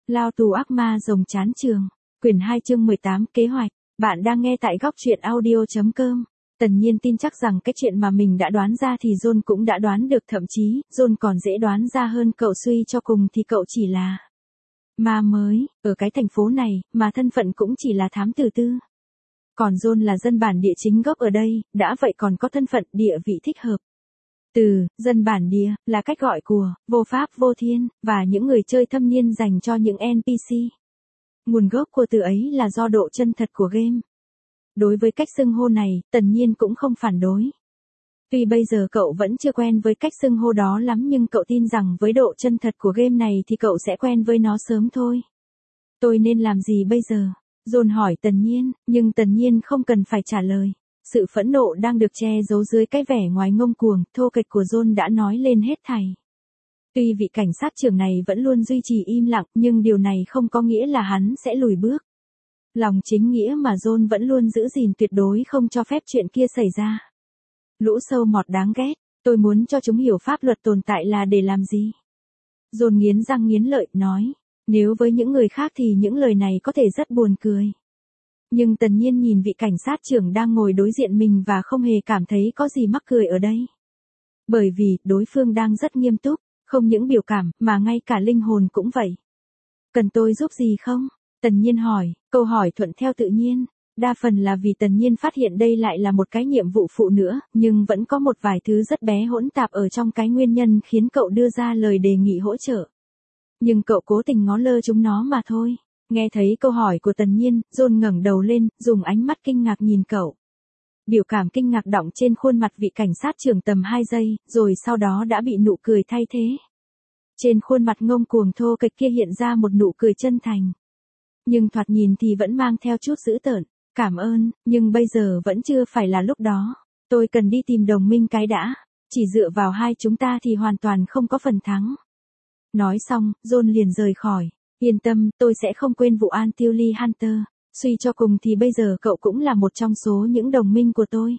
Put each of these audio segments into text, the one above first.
Lao tù ác ma rồng chán trường. Quyển 2 chương 18 kế hoạch. Bạn đang nghe tại góc truyện audio.com. Tần Nhiên tin chắc rằng cái chuyện mà mình đã đoán ra thì John cũng đã đoán được, thậm chí, John còn dễ đoán ra hơn cậu. Suy cho cùng thì cậu chỉ là ma mới, ở cái thành phố này, mà thân phận cũng chỉ là thám tử tư. Còn John là dân bản địa chính gốc ở đây, đã vậy còn có thân phận, địa vị thích hợp. Từ, dân bản địa, là cách gọi của, vô pháp vô thiên, và những người chơi thâm niên dành cho những NPC. Nguồn gốc của từ ấy là do độ chân thật của game. Đối với cách xưng hô này, Tần Nhiên cũng không phản đối. Tuy bây giờ cậu vẫn chưa quen với cách xưng hô đó lắm, nhưng cậu tin rằng với độ chân thật của game này thì cậu sẽ quen với nó sớm thôi. Tôi nên làm gì bây giờ? John hỏi Tần Nhiên, nhưng Tần Nhiên không cần phải trả lời. Sự phẫn nộ đang được che giấu dưới cái vẻ ngoài ngông cuồng, thô kệch của John đã nói lên hết thảy. Tuy vị cảnh sát trưởng này vẫn luôn duy trì im lặng, nhưng điều này không có nghĩa là hắn sẽ lùi bước. Lòng chính nghĩa mà John vẫn luôn giữ gìn tuyệt đối không cho phép chuyện kia xảy ra. Lũ sâu mọt đáng ghét, tôi muốn cho chúng hiểu pháp luật tồn tại là để làm gì. John nghiến răng nghiến lợi, nói, nếu với những người khác thì những lời này có thể rất buồn cười. Nhưng Tần Nhiên nhìn vị cảnh sát trưởng đang ngồi đối diện mình và không hề cảm thấy có gì mắc cười ở đây. Bởi vì, đối phương đang rất nghiêm túc, không những biểu cảm, mà ngay cả linh hồn cũng vậy. Cần tôi giúp gì không? Tần Nhiên hỏi, câu hỏi thuận theo tự nhiên. Đa phần là vì Tần Nhiên phát hiện đây lại là một cái nhiệm vụ phụ nữa, nhưng vẫn có một vài thứ rất bé hỗn tạp ở trong cái nguyên nhân khiến cậu đưa ra lời đề nghị hỗ trợ. Nhưng cậu cố tình ngó lơ chúng nó mà thôi. Nghe thấy câu hỏi của Tần Nhiên, John ngẩng đầu lên, dùng ánh mắt kinh ngạc nhìn cậu. Biểu cảm kinh ngạc đọng trên khuôn mặt vị cảnh sát trưởng tầm 2 giây, rồi sau đó đã bị nụ cười thay thế. Trên khuôn mặt ngông cuồng thô kệch kia hiện ra một nụ cười chân thành. Nhưng thoạt nhìn thì vẫn mang theo chút dữ tợn. Cảm ơn, nhưng bây giờ vẫn chưa phải là lúc đó. Tôi cần đi tìm đồng minh cái đã. Chỉ dựa vào hai chúng ta thì hoàn toàn không có phần thắng. Nói xong, John liền rời khỏi. Yên tâm, tôi sẽ không quên vụ An Tilly Hunter. Suy cho cùng thì bây giờ cậu cũng là một trong số những đồng minh của tôi.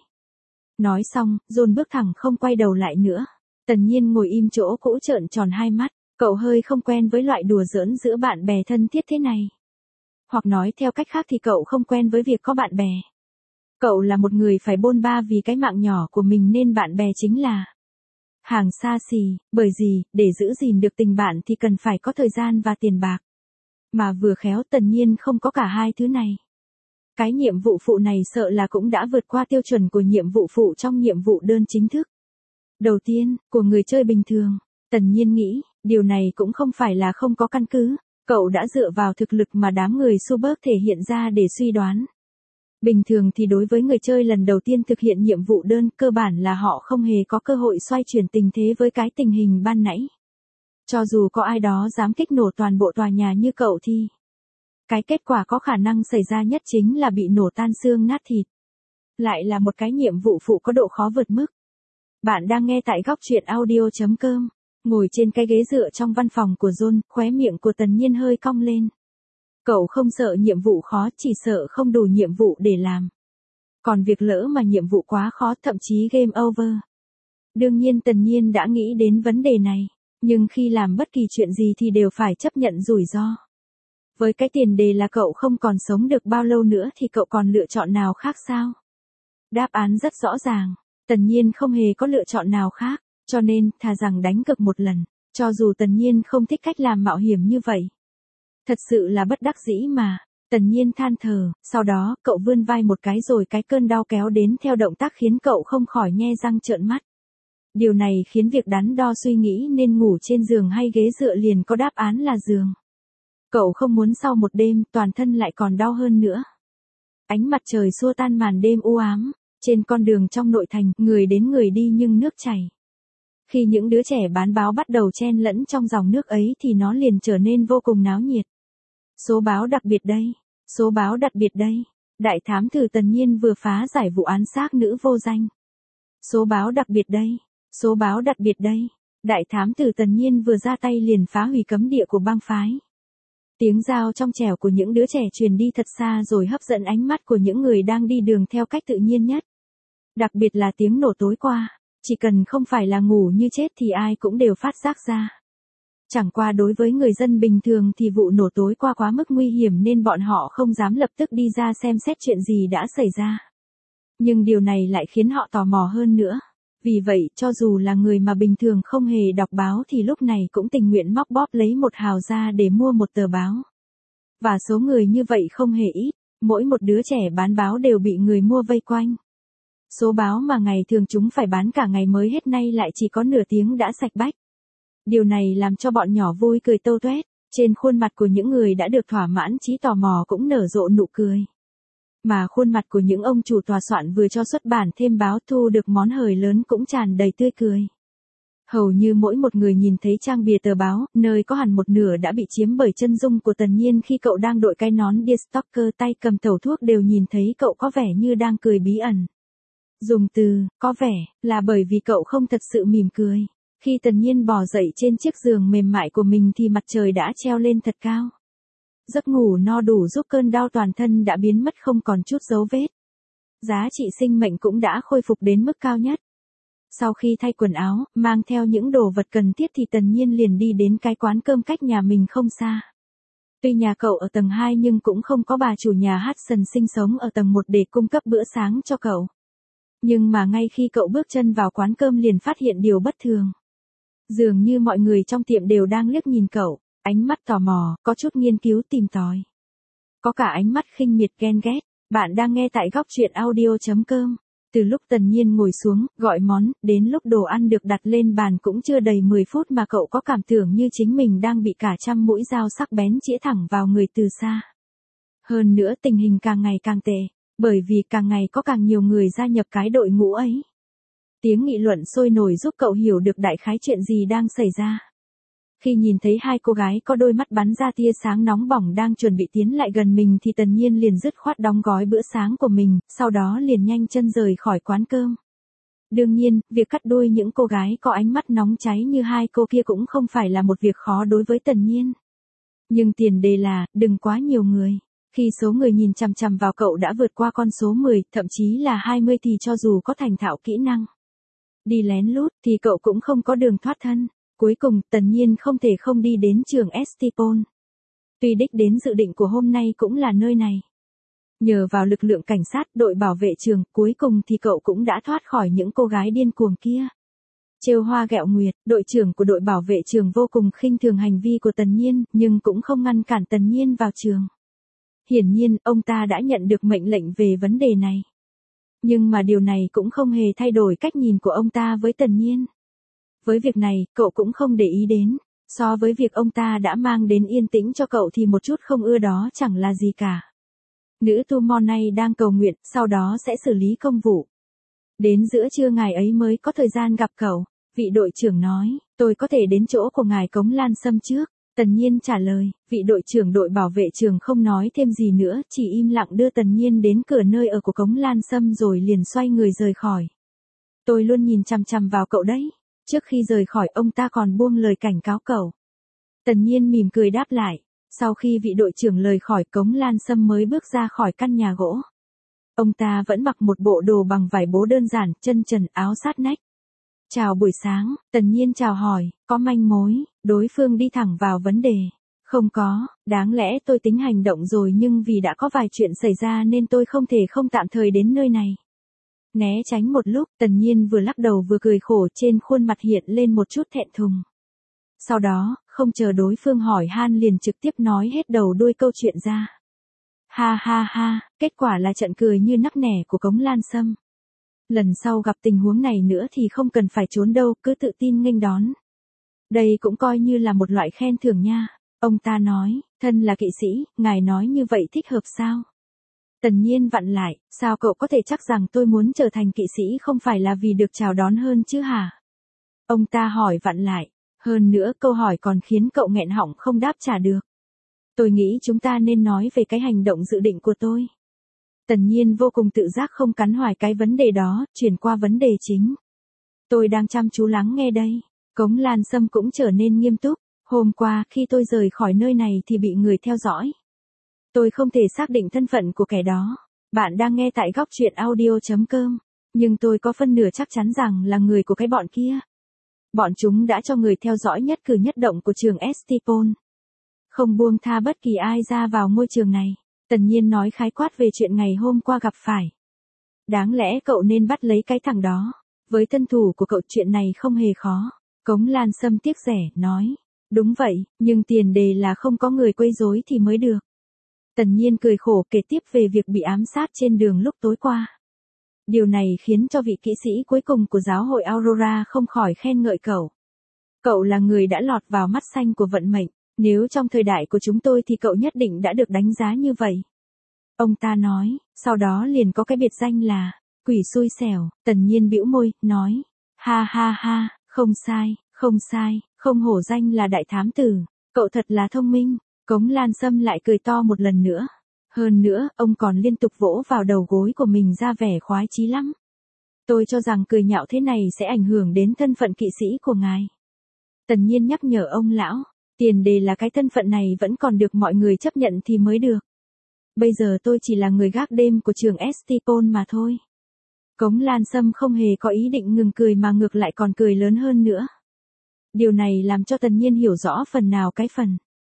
Nói xong, John bước thẳng không quay đầu lại nữa. Tần Nhiên ngồi im chỗ cũ trợn tròn hai mắt. Cậu hơi không quen với loại đùa giỡn giữa bạn bè thân thiết thế này. Hoặc nói theo cách khác thì cậu không quen với việc có bạn bè. Cậu là một người phải bôn ba vì cái mạng nhỏ của mình nên bạn bè chính là hàng xa xỉ, bởi vì, để giữ gìn được tình bạn thì cần phải có thời gian và tiền bạc. Mà vừa khéo Tần Nhiên không có cả hai thứ này. Cái nhiệm vụ phụ này sợ là cũng đã vượt qua tiêu chuẩn của nhiệm vụ phụ trong nhiệm vụ đơn chính thức. Đầu tiên, của người chơi bình thường, Tần Nhiên nghĩ, điều này cũng không phải là không có căn cứ. Cậu đã dựa vào thực lực mà đám người Suburb thể hiện ra để suy đoán. Bình thường thì đối với người chơi lần đầu tiên thực hiện nhiệm vụ đơn, cơ bản là họ không hề có cơ hội xoay chuyển tình thế với cái tình hình ban nãy. Cho dù có ai đó dám kích nổ toàn bộ tòa nhà như cậu thì cái kết quả có khả năng xảy ra nhất chính là bị nổ tan xương nát thịt. Lại là một cái nhiệm vụ phụ có độ khó vượt mức. Bạn đang nghe tại góc truyện audio.com. Ngồi trên cái ghế dựa trong văn phòng của John, khóe miệng của Tần Nhiên hơi cong lên. Cậu không sợ nhiệm vụ khó, chỉ sợ không đủ nhiệm vụ để làm. Còn việc lỡ mà nhiệm vụ quá khó, thậm chí game over. Đương nhiên Tần Nhiên đã nghĩ đến vấn đề này, nhưng khi làm bất kỳ chuyện gì thì đều phải chấp nhận rủi ro. Với cái tiền đề là cậu không còn sống được bao lâu nữa thì cậu còn lựa chọn nào khác sao? Đáp án rất rõ ràng, Tần Nhiên không hề có lựa chọn nào khác. Cho nên, thà rằng đánh cược một lần, cho dù Tần Nhiên không thích cách làm mạo hiểm như vậy. Thật sự là bất đắc dĩ mà, Tần Nhiên than thở, sau đó, cậu vươn vai một cái rồi cái cơn đau kéo đến theo động tác khiến cậu không khỏi nhe răng trợn mắt. Điều này khiến việc đắn đo suy nghĩ nên ngủ trên giường hay ghế dựa liền có đáp án là giường. Cậu không muốn sau một đêm, toàn thân lại còn đau hơn nữa. Ánh mặt trời xua tan màn đêm u ám, trên con đường trong nội thành, người đến người đi nhưng nước chảy. Khi những đứa trẻ bán báo bắt đầu chen lẫn trong dòng nước ấy thì nó liền trở nên vô cùng náo nhiệt. Số báo đặc biệt đây, số báo đặc biệt đây. Đại thám tử Tần Nhiên vừa phá giải vụ án xác nữ vô danh. Số báo đặc biệt đây, số báo đặc biệt đây. Đại thám tử Tần Nhiên vừa ra tay liền phá hủy cấm địa của bang phái. Tiếng dao trong trẻo của những đứa trẻ truyền đi thật xa rồi hấp dẫn ánh mắt của những người đang đi đường theo cách tự nhiên nhất. Đặc biệt là tiếng nổ tối qua. Chỉ cần không phải là ngủ như chết thì ai cũng đều phát giác ra. Chẳng qua đối với người dân bình thường thì vụ nổ tối qua quá mức nguy hiểm nên bọn họ không dám lập tức đi ra xem xét chuyện gì đã xảy ra. Nhưng điều này lại khiến họ tò mò hơn nữa. Vì vậy, cho dù là người mà bình thường không hề đọc báo thì lúc này cũng tình nguyện móc bóp lấy một hào ra để mua một tờ báo. Và số người như vậy không hề ít, mỗi một đứa trẻ bán báo đều bị người mua vây quanh. Số báo mà ngày thường chúng phải bán cả ngày mới hết nay lại chỉ có nửa tiếng đã sạch bách. Điều này làm cho bọn nhỏ vui cười tâu tuét, trên khuôn mặt của những người đã được thỏa mãn trí tò mò cũng nở rộ nụ cười. Mà khuôn mặt của những ông chủ tòa soạn vừa cho xuất bản thêm báo thu được món hời lớn cũng tràn đầy tươi cười. Hầu như mỗi một người nhìn thấy trang bìa tờ báo, nơi có hẳn một nửa đã bị chiếm bởi chân dung của Tần Nhiên khi cậu đang đội cái nón Deerstalker tay cầm tẩu thuốc đều nhìn thấy cậu có vẻ như đang cười bí ẩn. Dùng từ, có vẻ, là bởi vì cậu không thật sự mỉm cười. Khi Tần Nhiên bò dậy trên chiếc giường mềm mại của mình thì mặt trời đã treo lên thật cao. Giấc ngủ no đủ giúp cơn đau toàn thân đã biến mất không còn chút dấu vết. Giá trị sinh mệnh cũng đã khôi phục đến mức cao nhất. Sau khi thay quần áo, mang theo những đồ vật cần thiết thì Tần Nhiên liền đi đến cái quán cơm cách nhà mình không xa. Tuy nhà cậu ở tầng 2 nhưng cũng không có bà chủ nhà Hudson sinh sống ở tầng 1 để cung cấp bữa sáng cho cậu. Nhưng mà ngay khi cậu bước chân vào quán cơm liền phát hiện điều bất thường. Dường như mọi người trong tiệm đều đang liếc nhìn cậu, ánh mắt tò mò, có chút nghiên cứu tìm tòi. Có cả ánh mắt khinh miệt ghen ghét. Bạn đang nghe tại góc truyện audio.com. Từ lúc Tần Nhiên ngồi xuống, gọi món, đến lúc đồ ăn được đặt lên bàn cũng chưa đầy 10 phút mà cậu có cảm tưởng như chính mình đang bị cả trăm mũi dao sắc bén chĩa thẳng vào người từ xa. Hơn nữa tình hình càng ngày càng tệ, bởi vì càng ngày có càng nhiều người gia nhập cái đội ngũ ấy. Tiếng nghị luận sôi nổi giúp cậu hiểu được đại khái chuyện gì đang xảy ra. Khi nhìn thấy hai cô gái có đôi mắt bắn ra tia sáng nóng bỏng đang chuẩn bị tiến lại gần mình thì Tần Nhiên liền dứt khoát đóng gói bữa sáng của mình, sau đó liền nhanh chân rời khỏi quán cơm. Đương nhiên, việc cắt đuôi những cô gái có ánh mắt nóng cháy như hai cô kia cũng không phải là một việc khó đối với Tần Nhiên. Nhưng tiền đề là, đừng quá nhiều người. Khi số người nhìn chằm chằm vào cậu đã vượt qua con số 10, thậm chí là 20 thì cho dù có thành thạo kỹ năng đi lén lút thì cậu cũng không có đường thoát thân. Cuối cùng, Tần Nhiên không thể không đi đến trường Estipon. Tuy đích đến dự định của hôm nay cũng là nơi này. Nhờ vào lực lượng cảnh sát, đội bảo vệ trường, cuối cùng thì cậu cũng đã thoát khỏi những cô gái điên cuồng kia. Trêu hoa ghẹo nguyệt, đội trưởng của đội bảo vệ trường vô cùng khinh thường hành vi của Tần Nhiên, nhưng cũng không ngăn cản Tần Nhiên vào trường. Hiển nhiên, ông ta đã nhận được mệnh lệnh về vấn đề này. Nhưng mà điều này cũng không hề thay đổi cách nhìn của ông ta với Tần Nhiên. Với việc này, cậu cũng không để ý đến. So với việc ông ta đã mang đến yên tĩnh cho cậu thì một chút không ưa đó chẳng là gì cả. Nữ tu mo này đang cầu nguyện, sau đó sẽ xử lý công vụ. Đến giữa trưa ngài ấy mới có thời gian gặp cậu. Vị đội trưởng nói, tôi có thể đến chỗ của ngài Cống Lan Sâm trước. Tần Nhiên trả lời, vị đội trưởng đội bảo vệ trường không nói thêm gì nữa, chỉ im lặng đưa Tần Nhiên đến cửa nơi ở của Cống Lan Sâm rồi liền xoay người rời khỏi. Tôi luôn nhìn chằm chằm vào cậu đấy. Trước khi rời khỏi ông ta còn buông lời cảnh cáo cậu. Tần Nhiên mỉm cười đáp lại. Sau khi vị đội trưởng rời khỏi Cống Lan Sâm mới bước ra khỏi căn nhà gỗ. Ông ta vẫn mặc một bộ đồ bằng vải bố đơn giản, chân trần áo sát nách. Chào buổi sáng, Tần Nhiên chào hỏi, có manh mối, đối phương đi thẳng vào vấn đề. Không có, đáng lẽ tôi tính hành động rồi nhưng vì đã có vài chuyện xảy ra nên tôi không thể không tạm thời đến nơi này. Né tránh một lúc, Tần Nhiên vừa lắc đầu vừa cười khổ trên khuôn mặt hiện lên một chút thẹn thùng. Sau đó, không chờ đối phương hỏi han liền trực tiếp nói hết đầu đuôi câu chuyện ra. Ha ha ha, kết quả là trận cười như nắc nẻ của Cống Lan Sâm. Lần sau gặp tình huống này nữa thì không cần phải trốn đâu, cứ tự tin nghênh đón. Đây cũng coi như là một loại khen thưởng nha. Ông ta nói, thân là kỵ sĩ, ngài nói như vậy thích hợp sao? Tần Nhiên vặn lại, sao cậu có thể chắc rằng tôi muốn trở thành kỵ sĩ không phải là vì được chào đón hơn chứ hả? Ông ta hỏi vặn lại, hơn nữa câu hỏi còn khiến cậu nghẹn họng không đáp trả được. Tôi nghĩ chúng ta nên nói về cái hành động dự định của tôi. Tần Nhiên vô cùng tự giác không cắn hoài cái vấn đề đó, chuyển qua vấn đề chính. Tôi đang chăm chú lắng nghe đây. Cống Lan Sâm cũng trở nên nghiêm túc. Hôm qua, khi tôi rời khỏi nơi này thì bị người theo dõi. Tôi không thể xác định thân phận của kẻ đó. Bạn đang nghe tại góc truyện audio.com. Nhưng tôi có phân nửa chắc chắn rằng là người của cái bọn kia. Bọn chúng đã cho người theo dõi nhất cử nhất động của trường Estipon. Không buông tha bất kỳ ai ra vào ngôi trường này. Tần Nhiên nói khái quát về chuyện ngày hôm qua gặp phải. Đáng lẽ cậu nên bắt lấy cái thằng đó. Với thân thủ của cậu chuyện này không hề khó. Cống Lan Sâm tiếc rẻ, nói. Đúng vậy, nhưng tiền đề là không có người quấy rối thì mới được. Tần Nhiên cười khổ kể tiếp về việc bị ám sát trên đường lúc tối qua. Điều này khiến cho vị kỹ sĩ cuối cùng của giáo hội Aurora không khỏi khen ngợi cậu. Cậu là người đã lọt vào mắt xanh của vận mệnh, nếu trong thời đại của chúng tôi thì cậu nhất định đã được đánh giá như vậy. Ông ta nói, sau đó liền có cái biệt danh là, quỷ xui xẻo. Tần Nhiên bĩu môi, nói, ha ha ha, không sai, không hổ danh là đại thám tử, cậu thật là thông minh. Cống Lan Sâm lại cười to một lần nữa. Hơn nữa, ông còn liên tục vỗ vào đầu gối của mình ra vẻ khoái chí lắm. Tôi cho rằng cười nhạo thế này sẽ ảnh hưởng đến thân phận kỵ sĩ của ngài. Tần Nhiên nhắc nhở ông lão, tiền đề là cái thân phận này vẫn còn được mọi người chấp nhận thì mới được. Bây giờ tôi chỉ là người gác đêm của trường Estipon mà thôi. Cống Lan Sâm không hề có ý định ngừng cười mà ngược lại còn cười lớn hơn nữa. Điều này làm cho Tần Nhiên hiểu rõ phần nào cái phần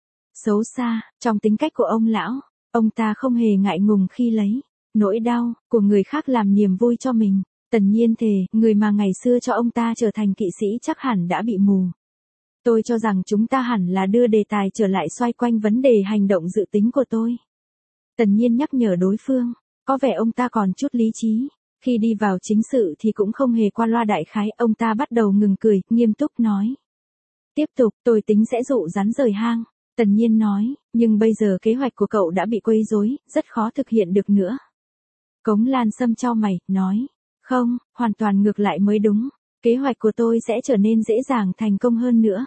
xấu xa trong tính cách của ông lão. Ông ta không hề ngại ngùng khi lấy nỗi đau của người khác làm niềm vui cho mình. Tần Nhiên thề, người mà ngày xưa cho ông ta trở thành kỵ sĩ chắc hẳn đã bị mù. Tôi cho rằng chúng ta hẳn là đưa đề tài trở lại xoay quanh vấn đề hành động dự tính của tôi. Tần Nhiên nhắc nhở đối phương, có vẻ ông ta còn chút lý trí. Khi đi vào chính sự thì cũng không hề qua loa đại khái, ông ta bắt đầu ngừng cười, nghiêm túc nói. Tiếp tục, tôi tính sẽ dụ rắn rời hang. Tần Nhiên nói, nhưng bây giờ kế hoạch của cậu đã bị quấy rối, rất khó thực hiện được nữa. Cống Lan Sâm chau mày, nói, không, hoàn toàn ngược lại mới đúng. Kế hoạch của tôi sẽ trở nên dễ dàng thành công hơn nữa.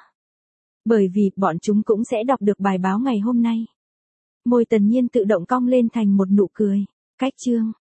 Bởi vì bọn chúng cũng sẽ đọc được bài báo ngày hôm nay. Môi Tần Nhiên tự động cong lên thành một nụ cười. Cách chương